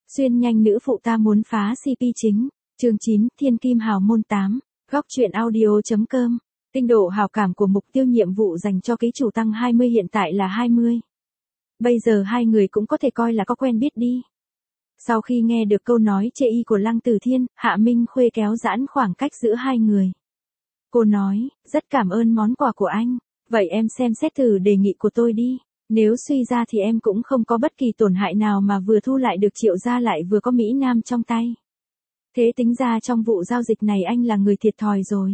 Xuyên nhanh nữ phụ ta muốn phá CP chính. Chương 9, Thiên Kim Hào môn 8. Góc truyện audio.com. Tinh độ hào cảm của mục tiêu nhiệm vụ dành cho ký chủ tăng 20 hiện tại là 20. Bây giờ hai người cũng có thể coi là có quen biết đi. Sau khi nghe được câu nói chê y của Lăng Tử Thiên, Hạ Minh Khuê kéo giãn khoảng cách giữa hai người. Cô nói, rất cảm ơn món quà của anh. Vậy em xem xét thử đề nghị của tôi đi. Nếu suy ra thì em cũng không có bất kỳ tổn hại nào mà vừa thu lại được Triệu gia lại vừa có Mỹ Nam trong tay. Thế tính ra trong vụ giao dịch này anh là người thiệt thòi rồi.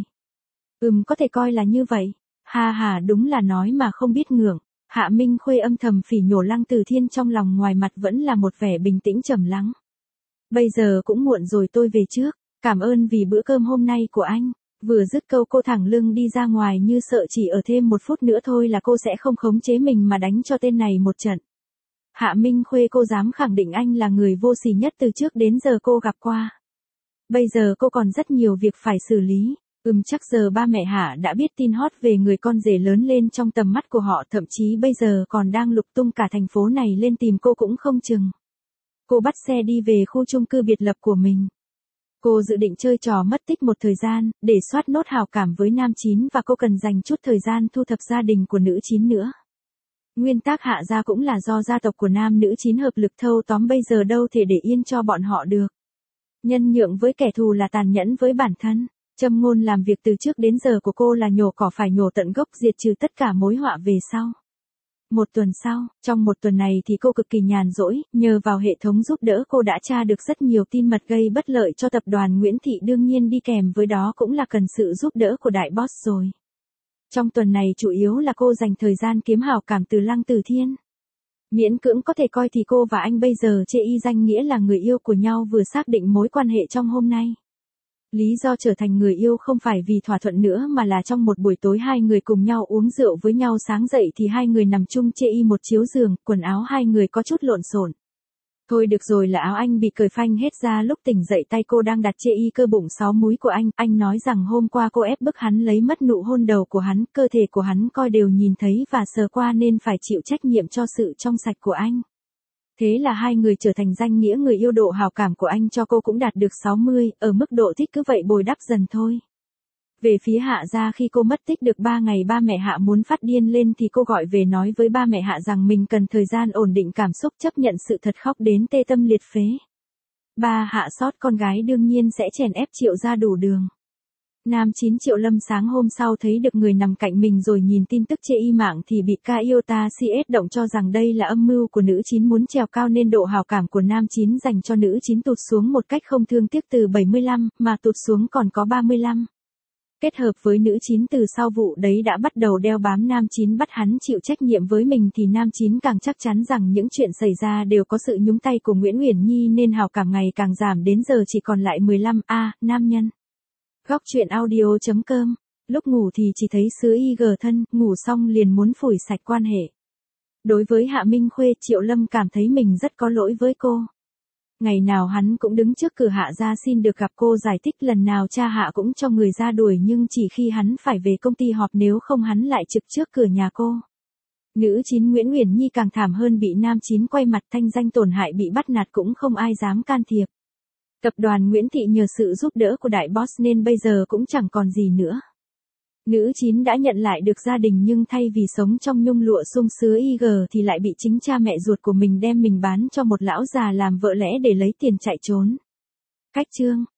Có thể coi là như vậy. Ha ha, đúng là nói mà không biết ngượng. Hạ Minh Khuê âm thầm phỉ nhổ Lăng Tử Thiên, trong lòng ngoài mặt vẫn là một vẻ bình tĩnh trầm lắng. Bây giờ cũng muộn rồi, tôi về trước. Cảm ơn vì bữa cơm hôm nay của anh. Vừa dứt câu cô thẳng lưng đi ra ngoài, như sợ chỉ ở thêm một phút nữa thôi là cô sẽ không khống chế mình mà đánh cho tên này một trận. Hạ Minh Khuê, cô dám khẳng định anh là người vô sỉ nhất từ trước đến giờ cô gặp qua. Bây giờ cô còn rất nhiều việc phải xử lý. Chắc giờ ba mẹ Hạ đã biết tin hot về người con rể lớn lên trong tầm mắt của họ, thậm chí bây giờ còn đang lục tung cả thành phố này lên tìm cô cũng không chừng. Cô bắt xe đi về khu chung cư biệt lập của mình. Cô dự định chơi trò mất tích một thời gian, để soát nốt hào cảm với nam 9 và cô cần dành chút thời gian thu thập gia đình của nữ 9 nữa. Nguyên tắc Hạ gia cũng là do gia tộc của nam nữ 9 hợp lực thâu tóm, bây giờ đâu thể để yên cho bọn họ được. Nhân nhượng với kẻ thù là tàn nhẫn với bản thân. Châm ngôn làm việc từ trước đến giờ của cô là nhổ cỏ phải nhổ tận gốc, diệt trừ tất cả mối họa về sau. Một tuần sau, trong một tuần này thì cô cực kỳ nhàn rỗi, nhờ vào hệ thống giúp đỡ cô đã tra được rất nhiều tin mật gây bất lợi cho tập đoàn Nguyễn Thị, đương nhiên đi kèm với đó cũng là cần sự giúp đỡ của đại boss rồi. Trong tuần này chủ yếu là cô dành thời gian kiếm hào cảm từ Lăng Tử Thiên. Miễn cưỡng có thể coi thì cô và anh bây giờ chê y danh nghĩa là người yêu của nhau, vừa xác định mối quan hệ trong hôm nay. Lý do trở thành người yêu không phải vì thỏa thuận nữa mà là trong một buổi tối hai người cùng nhau uống rượu với nhau, sáng dậy thì hai người nằm chung chê y một chiếu giường, quần áo hai người có chút lộn xộn. Thôi được rồi là áo anh bị cởi phanh hết ra, lúc tỉnh dậy tay cô đang đặt chê y cơ bụng 6 múi của anh nói rằng hôm qua cô ép bức hắn lấy mất nụ hôn đầu của hắn, cơ thể của hắn coi đều nhìn thấy và sờ qua nên phải chịu trách nhiệm cho sự trong sạch của anh. Thế là hai người trở thành danh nghĩa người yêu, độ hào cảm của anh cho cô cũng đạt được 60, ở mức độ thích cứ vậy bồi đắp dần thôi. Về phía Hạ gia, khi cô mất tích được 3 ngày ba mẹ Hạ muốn phát điên lên thì cô gọi về nói với ba mẹ Hạ rằng mình cần thời gian ổn định cảm xúc, chấp nhận sự thật, khóc đến tê tâm liệt phế. Ba Hạ sót con gái đương nhiên sẽ chèn ép Triệu gia đủ đường. Nam 9 Triệu Lâm sáng hôm sau thấy được người nằm cạnh mình rồi nhìn tin tức chê y mạng thì bị ca iota CS động cho rằng đây là âm mưu của nữ 9 muốn trèo cao nên độ hào cảm của nam 9 dành cho nữ 9 tụt xuống một cách không thương tiếc, từ 75 mà tụt xuống còn có 35. Kết hợp với nữ 9 từ sau vụ đấy đã bắt đầu đeo bám nam 9, bắt hắn chịu trách nhiệm với mình thì nam 9 càng chắc chắn rằng những chuyện xảy ra đều có sự nhúng tay của Nguyễn Uyển Nhi nên hào cảm ngày càng giảm, đến giờ chỉ còn lại 15. Nam nhân. Góc truyện audio.com. Lúc ngủ thì chỉ thấy sứa IG thân, ngủ xong liền muốn phủi sạch quan hệ. Đối với Hạ Minh Khuê, Triệu Lâm cảm thấy mình rất có lỗi với cô. Ngày nào hắn cũng đứng trước cửa Hạ gia xin được gặp cô, giải thích lần nào cha Hạ cũng cho người ra đuổi, nhưng chỉ khi hắn phải về công ty họp, nếu không hắn lại trực trước cửa nhà cô. Nữ 9 Nguyễn Uyển Nhi càng thảm hơn, bị nam 9 quay mặt, thanh danh tổn hại, bị bắt nạt cũng không ai dám can thiệp. Tập đoàn Nguyễn Thị nhờ sự giúp đỡ của đại boss nên bây giờ cũng chẳng còn gì nữa. Nữ 9 đã nhận lại được gia đình, nhưng thay vì sống trong nhung lụa sung sướng IG thì lại bị chính cha mẹ ruột của mình đem mình bán cho một lão già làm vợ lẽ để lấy tiền chạy trốn. Cách chương.